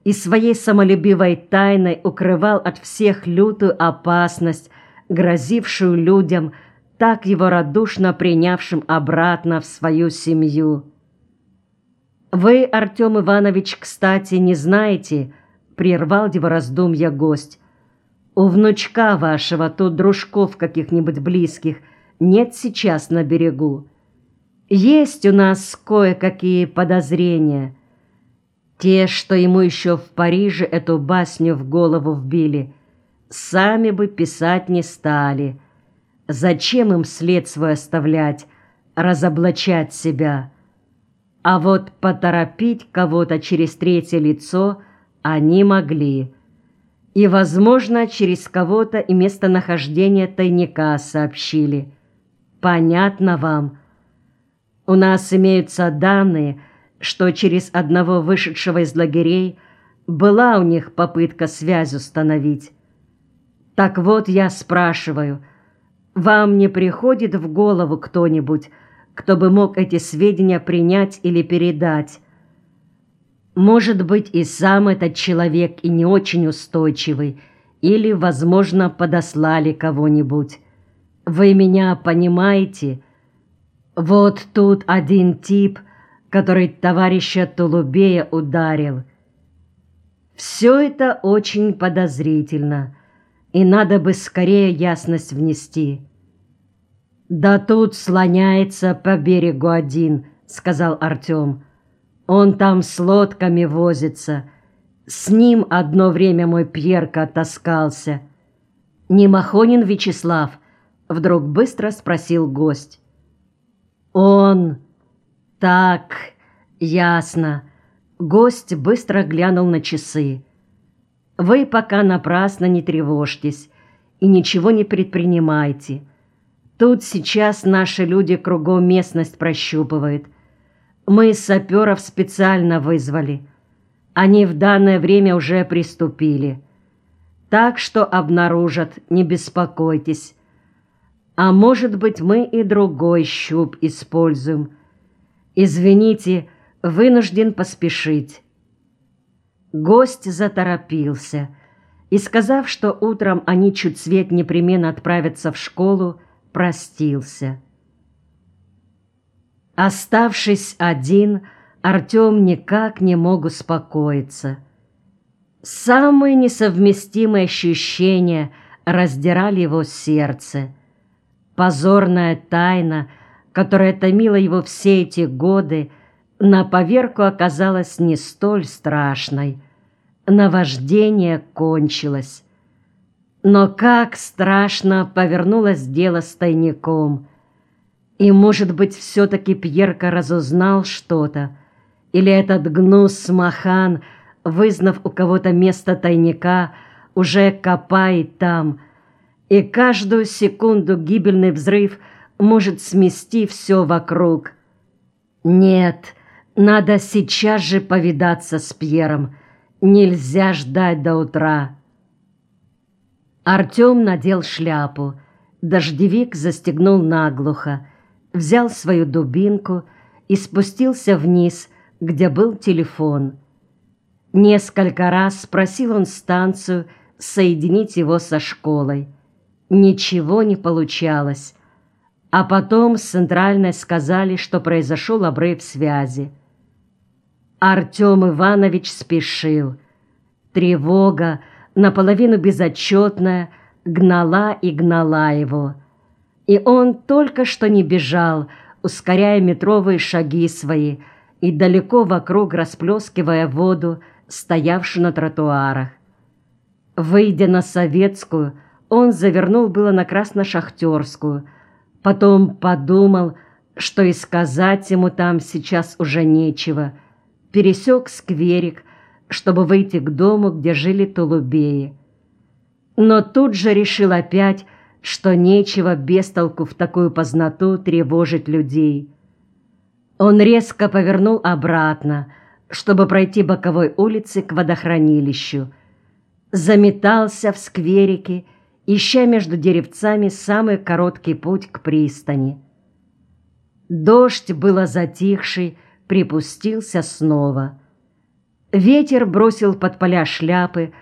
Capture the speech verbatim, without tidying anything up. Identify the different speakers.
Speaker 1: и своей самолюбивой тайной укрывал от всех лютую опасность, грозившую людям, так его радушно принявшим обратно в свою семью. «Вы, Артем Иванович, кстати, не знаете, — прервал его раздумья гость, — у внучка вашего тут дружков каких-нибудь близких нет сейчас на берегу? Есть у нас кое-какие подозрения. Те, что ему еще в Париже эту басню в голову вбили, сами бы писать не стали. Зачем им след свой оставлять, разоблачать себя? А вот поторопить кого-то через третье лицо они могли. И, возможно, через кого-то и местонахождение тайника сообщили. Понятно вам? У нас имеются данные, что через одного вышедшего из лагерей была у них попытка связь установить. Так вот, я спрашиваю, вам не приходит в голову кто-нибудь, кто бы мог эти сведения принять или передать? Может быть, и сам этот человек и не очень устойчивый, или, возможно, подослали кого-нибудь. Вы меня понимаете? Вот тут один тип, который товарища Толубея ударил. Все это очень подозрительно, и надо бы скорее ясность внести. «Да тут слоняется по берегу один», — сказал Артем. «Он там с лодками возится. С ним одно время мой Пьерка таскался». «Не Махонин Вячеслав?» — вдруг быстро спросил гость. «Он... Так, ясно». Гость быстро глянул на часы. «Вы пока напрасно не тревожьтесь и ничего не предпринимайте. Тут сейчас наши люди кругом местность прощупывают. Мы саперов специально вызвали. Они в данное время уже приступили. Так что обнаружат, не беспокойтесь. А может быть, мы и другой щуп используем. Извините, вынужден поспешить». Гость заторопился и, сказав, что утром они чуть свет непременно отправятся в школу, простился. Оставшись один, Артем никак не мог успокоиться. Самые несовместимые ощущения раздирали его сердце. Позорная тайна, которая томила его все эти годы, на поверку оказалась не столь страшной. Наваждение кончилось. Но как страшно повернулось дело с тайником. И, может быть, все-таки Пьерка разузнал что-то, или этот гнус Махан, вызнав у кого-то место тайника, уже копает там, и каждую секунду гибельный взрыв может смести все вокруг. Нет, надо сейчас же повидаться с Пьером, нельзя ждать до утра. Артем надел шляпу, дождевик застегнул наглухо, взял свою дубинку и спустился вниз, где был телефон. Несколько раз просил он станцию соединить его со школой. Ничего не получалось. А потом с центральной сказали, что произошел обрыв связи. Артем Иванович спешил. Тревога, наполовину безотчетная, гнала и гнала его. И он только что не бежал, ускоряя метровые шаги свои и далеко вокруг расплескивая воду, стоявшую на тротуарах. Выйдя на Советскую, он завернул было на Красношахтерскую, потом подумал, что и сказать ему там сейчас уже нечего, пересек скверик, чтобы выйти к дому, где жили Толубеи. Но тут же решил опять, что нечего без толку в такую познату тревожить людей. Он резко повернул обратно, чтобы пройти боковой улицей к водохранилищу. Заметался в скверике, ища между деревцами самый короткий путь к пристани. Дождь, было затихший, припустился снова. Ветер бросил под поля шляпы,